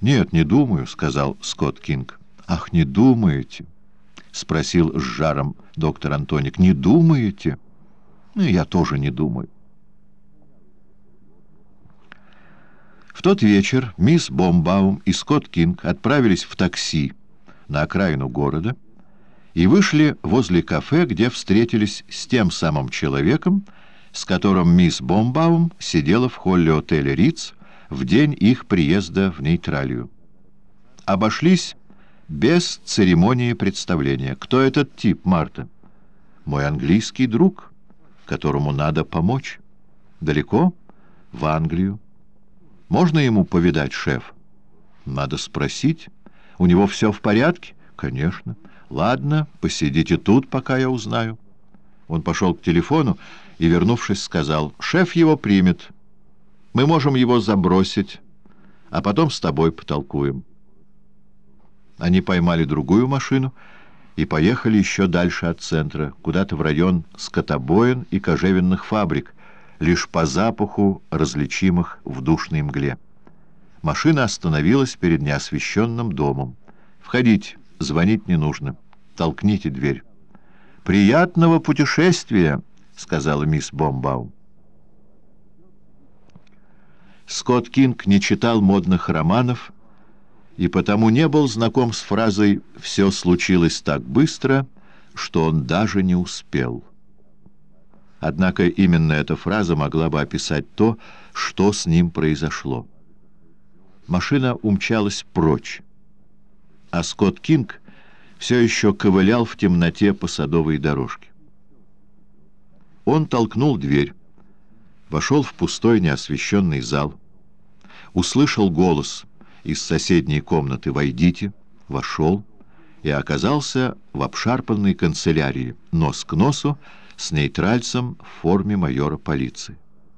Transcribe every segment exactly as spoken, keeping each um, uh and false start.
«Нет, не думаю», — сказал Скотт Кинг. «Ах, не думаете?» — спросил с жаром доктор Антоник. «Не думаете?» «Ну, я тоже не думаю». В тот вечер мисс Бомбаум и Скотт Кинг отправились в такси на окраину города и вышли возле кафе, где встретились с тем самым человеком, с которым мисс Бомбаум сидела в холле отеля «Риц» в день их приезда в Нейтралию. Обошлись без церемонии представления. «Кто этот тип, Марта?» «Мой английский друг, которому надо помочь». «Далеко?» «В Англию». «Можно ему повидать, шеф?» «Надо спросить. У него все в порядке?» «Конечно». «Ладно, посидите тут, пока я узнаю». Он пошел к телефону и, вернувшись, сказал: «Шеф его примет. Мы можем его забросить, а потом с тобой потолкуем». Они поймали другую машину и поехали еще дальше от центра, куда-то в район скотобоин и кожевенных фабрик, лишь по запаху, различимых в душной мгле. Машина остановилась перед неосвещенным домом. «Входите, звонить не нужно. Толкните дверь». «Приятного путешествия», — сказала мисс Бомбаум. Скотт Кинг не читал модных романов и потому не был знаком с фразой «все случилось так быстро, что он даже не успел». Однако именно эта фраза могла бы описать то, что с ним произошло. Машина умчалась прочь, а Скотт Кинг все еще ковылял в темноте по садовой дорожке. Он толкнул дверь, вошел в пустой неосвещенный зал, услышал голос из соседней комнаты «Войдите», вошел и оказался в обшарпанной канцелярии, нос к носу с нейтральцем в форме майора полиции.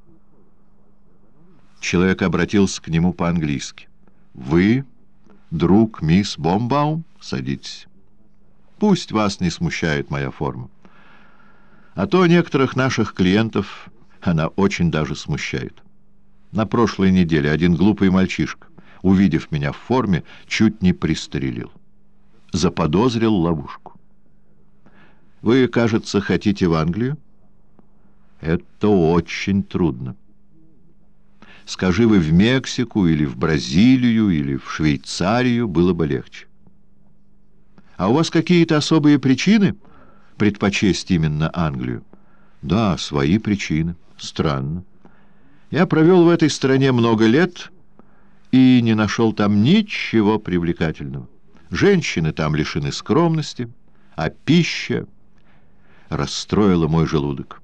Человек обратился к нему по-английски. «Вы, друг мисс Бомбаум? Садитесь. Пусть вас не смущает моя форма. А то некоторых наших клиентов она очень даже смущает. На прошлой неделе один глупый мальчишка, увидев меня в форме, чуть не пристрелил. Заподозрил ловушку. Вы, кажется, хотите в Англию? Это очень трудно. Скажи вы в Мексику или в Бразилию или в Швейцарию, было бы легче. А у вас какие-то особые причины предпочесть именно Англию? Да, свои причины. Странно. Я провел в этой стране много лет и не нашел там ничего привлекательного. Женщины там лишены скромности, а пища расстроила мой желудок.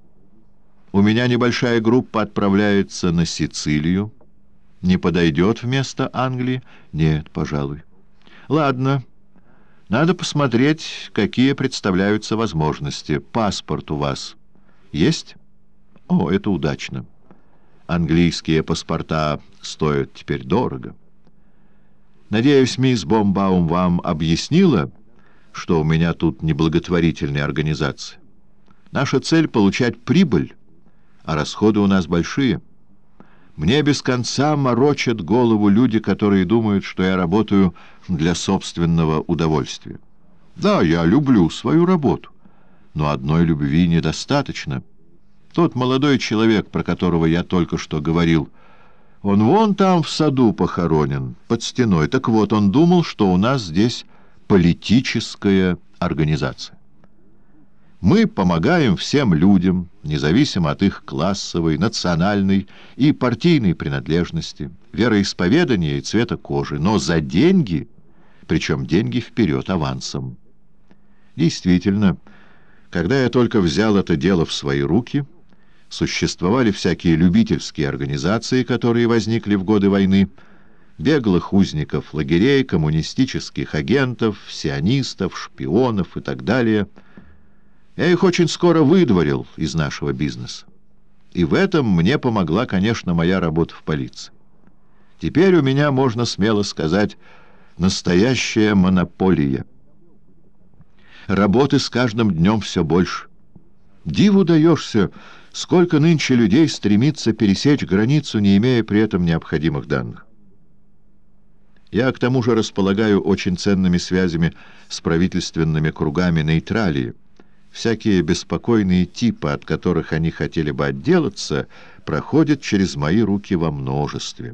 У меня небольшая группа отправляется на Сицилию. Не подойдет вместо Англии? Нет, пожалуй. Ладно, надо посмотреть, какие представляются возможности. Паспорт у вас есть? О, это удачно. Английские паспорта стоят теперь дорого. Надеюсь, мисс Бомбаум вам объяснила, что у меня тут неблаготворительная организация. Наша цель — получать прибыль, а расходы у нас большие. Мне без конца морочат голову люди, которые думают, что я работаю для собственного удовольствия. Да, я люблю свою работу, но одной любви недостаточно. Тот молодой человек, про которого я только что говорил, он вон там в саду похоронен, под стеной. Так вот, он думал, что у нас здесь политическая организация. Мы помогаем всем людям, независимо от их классовой, национальной и партийной принадлежности, вероисповедания и цвета кожи, но за деньги, причем деньги вперед, авансом. Действительно, когда я только взял это дело в свои руки, существовали всякие любительские организации, которые возникли в годы войны, беглых узников лагерей, коммунистических агентов, сионистов, шпионов и так далее. Я их очень скоро выдворил из нашего бизнеса. И в этом мне помогла, конечно, моя работа в полиции. Теперь у меня, можно смело сказать, настоящая монополия. Работы с каждым днем все больше. Диву даешься, сколько нынче людей стремится пересечь границу, не имея при этом необходимых данных. Я, к тому же, располагаю очень ценными связями с правительственными кругами Нейтралии. Всякие беспокойные типы, от которых они хотели бы отделаться, проходят через мои руки во множестве.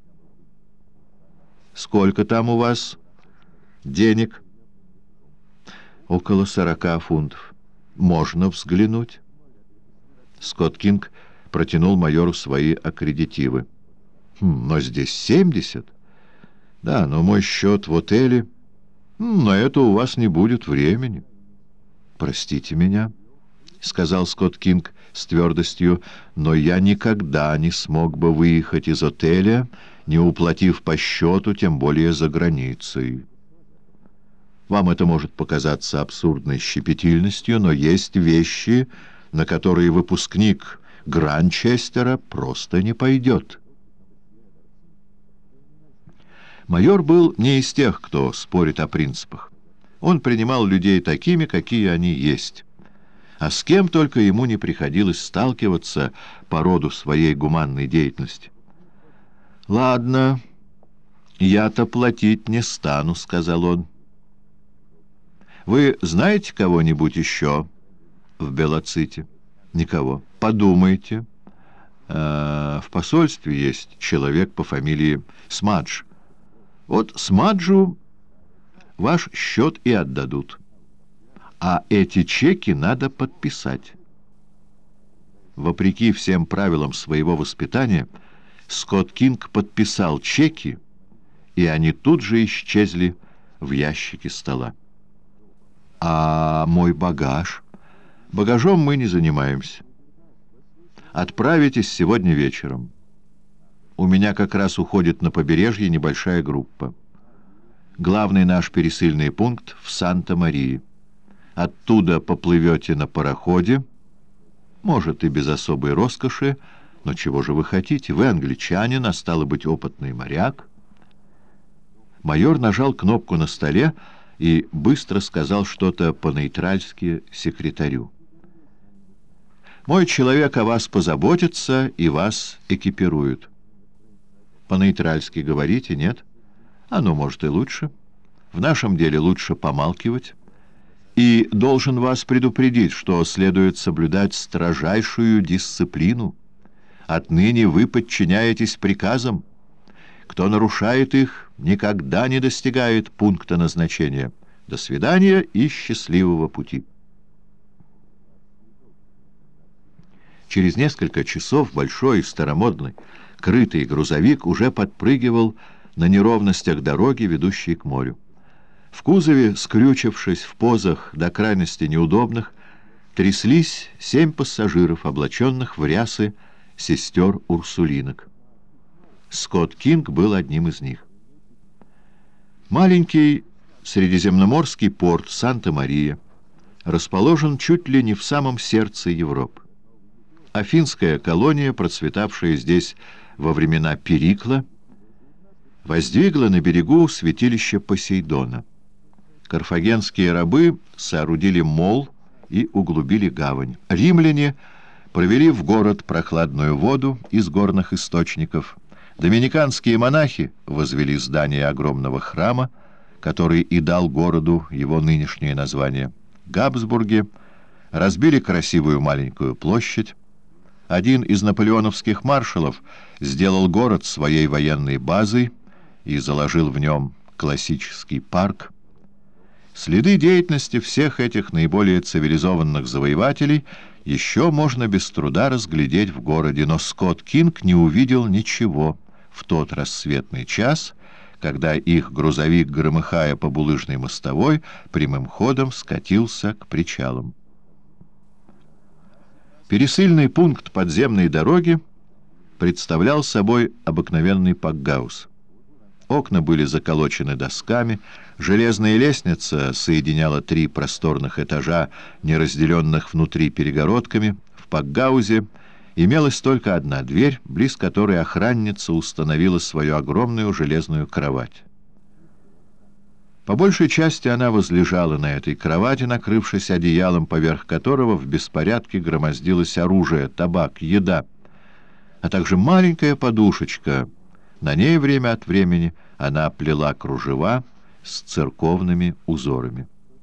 Сколько там у вас денег? Около сорока фунтов. Можно взглянуть? Скотт Кинг протянул майору свои аккредитивы. Хм, но здесь семьдесят. Да, но мой счет в отеле... На это у вас не будет времени. Простите меня, — сказал Скотт Кинг с твердостью, — но я никогда не смог бы выехать из отеля, не уплатив по счету, тем более за границей. Вам это может показаться абсурдной щепетильностью, но есть вещи, на которые выпускник Гранчестера просто не пойдет. Майор был не из тех, кто спорит о принципах. Он принимал людей такими, какие они есть. А с кем только ему не приходилось сталкиваться по роду своей гуманной деятельности. «Ладно, я-то платить не стану», — сказал он. «Вы знаете кого-нибудь еще в Белоците?» «Никого. Подумайте. Э, в посольстве есть человек по фамилии Смадж. Вот Смаджу ваш счет и отдадут. А эти чеки надо подписать». Вопреки всем правилам своего воспитания, Скотт Кинг подписал чеки, и они тут же исчезли в ящике стола. «А мой багаж?» «Багажом мы не занимаемся. Отправитесь сегодня вечером. У меня как раз уходит на побережье небольшая группа. Главный наш пересыльный пункт в Санта-Марии. Оттуда поплывете на пароходе, может, и без особой роскоши, но чего же вы хотите? Вы англичанин, а стало быть, опытный моряк». Майор нажал кнопку на столе и быстро сказал что-то по-нейтральски секретарю. «Мой человек о вас позаботится и вас экипирует». «По-нейтральски говорите, нет? Оно, может, и лучше. В нашем деле лучше помалкивать. И должен вас предупредить, что следует соблюдать строжайшую дисциплину. Отныне вы подчиняетесь приказам. Кто нарушает их, никогда не достигает пункта назначения. До свидания и счастливого пути». Через несколько часов большой старомодный крытый грузовик уже подпрыгивал на неровностях дороги, ведущей к морю. В кузове, скрючившись в позах до крайности неудобных, тряслись семь пассажиров, облаченных в рясы сестер-урсулинок. Скотт Кинг был одним из них. Маленький средиземноморский порт Санта-Мария расположен чуть ли не в самом сердце Европы. Афинская колония, процветавшая здесь во времена Перикла, воздвигла на берегу святилище Посейдона. Карфагенские рабы соорудили мол и углубили гавань. Римляне провели в город прохладную воду из горных источников. Доминиканские монахи возвели здание огромного храма, который и дал городу его нынешнее название. Габсбурги разбили красивую маленькую площадь. Один из наполеоновских маршалов сделал город своей военной базой и заложил в нем классический парк. Следы деятельности всех этих наиболее цивилизованных завоевателей еще можно без труда разглядеть в городе, но Скотт Кинг не увидел ничего в тот рассветный час, когда их грузовик, громыхая по булыжной мостовой, прямым ходом скатился к причалам. Пересыльный пункт подземной дороги представлял собой обыкновенный пакгаус. Окна были заколочены досками, железная лестница соединяла три просторных этажа, не разделенных внутри перегородками. В пакгаузе имелась только одна дверь, близ которой охранница установила свою огромную железную кровать. По большей части она возлежала на этой кровати, накрывшись одеялом, поверх которого в беспорядке громоздилось оружие, табак, еда, а также маленькая подушечка. На ней время от времени она плела кружева с церковными узорами.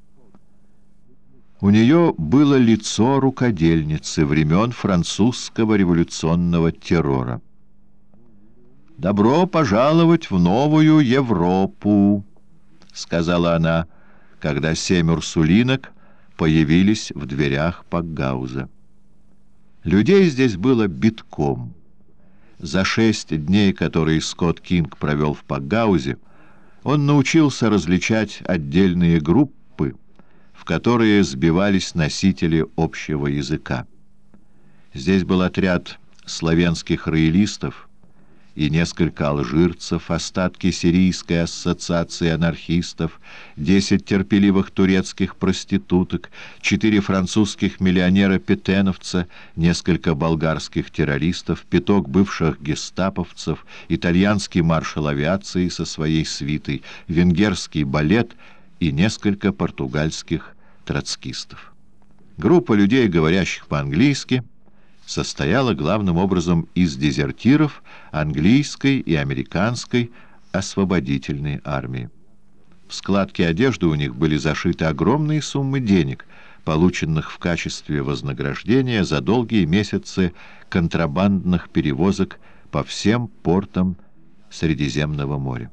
У нее было лицо рукодельницы времен французского революционного террора. «Добро пожаловать в новую Европу», — сказала она, когда семь урсулинок появились в дверях Пакгауза. Людей здесь было битком. За шесть дней, которые Скотт Кинг провел в Пакгаузе, он научился различать отдельные группы, в которые сбивались носители общего языка. Здесь был отряд славянских роялистов и несколько алжирцев, остатки сирийской ассоциации анархистов, десять терпеливых турецких проституток, четыре французских миллионера-петеновца, несколько болгарских террористов, пяток бывших гестаповцев, итальянский маршал авиации со своей свитой, венгерский балет и несколько португальских троцкистов. Группа людей, говорящих по-английски, состояла главным образом из дезертиров английской и американской освободительной армии. В складке одежды у них были зашиты огромные суммы денег, полученных в качестве вознаграждения за долгие месяцы контрабандных перевозок по всем портам Средиземного моря.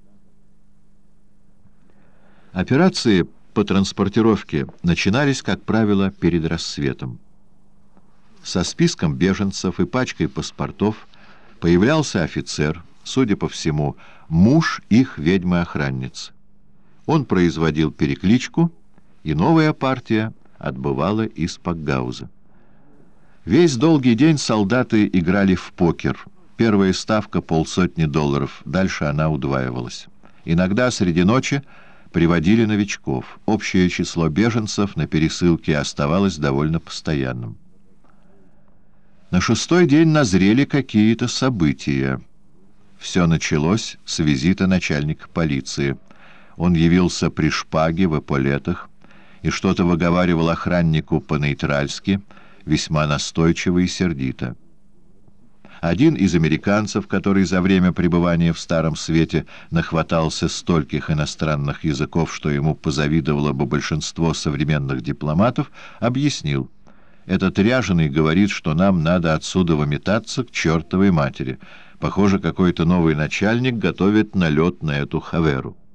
Операции по транспортировке начинались, как правило, перед рассветом. Со списком беженцев и пачкой паспортов появлялся офицер, судя по всему, муж их ведьмы-охранницы. Он производил перекличку, и новая партия отбывала из Пакгауза. Весь долгий день солдаты играли в покер. Первая ставка — полсотни долларов, дальше она удваивалась. Иногда среди ночи приводили новичков. Общее число беженцев на пересылке оставалось довольно постоянным. На шестой день назрели какие-то события. Все началось с визита начальника полиции. Он явился при шпаге в эполетах и что-то выговаривал охраннику по-нейтральски, весьма настойчиво и сердито. Один из американцев, который за время пребывания в Старом Свете нахватался стольких иностранных языков, что ему позавидовало бы большинство современных дипломатов, объяснил: «Этот ряженый говорит, что нам надо отсюда выметаться к чертовой матери. Похоже, какой-то новый начальник готовит налет на эту хаверу».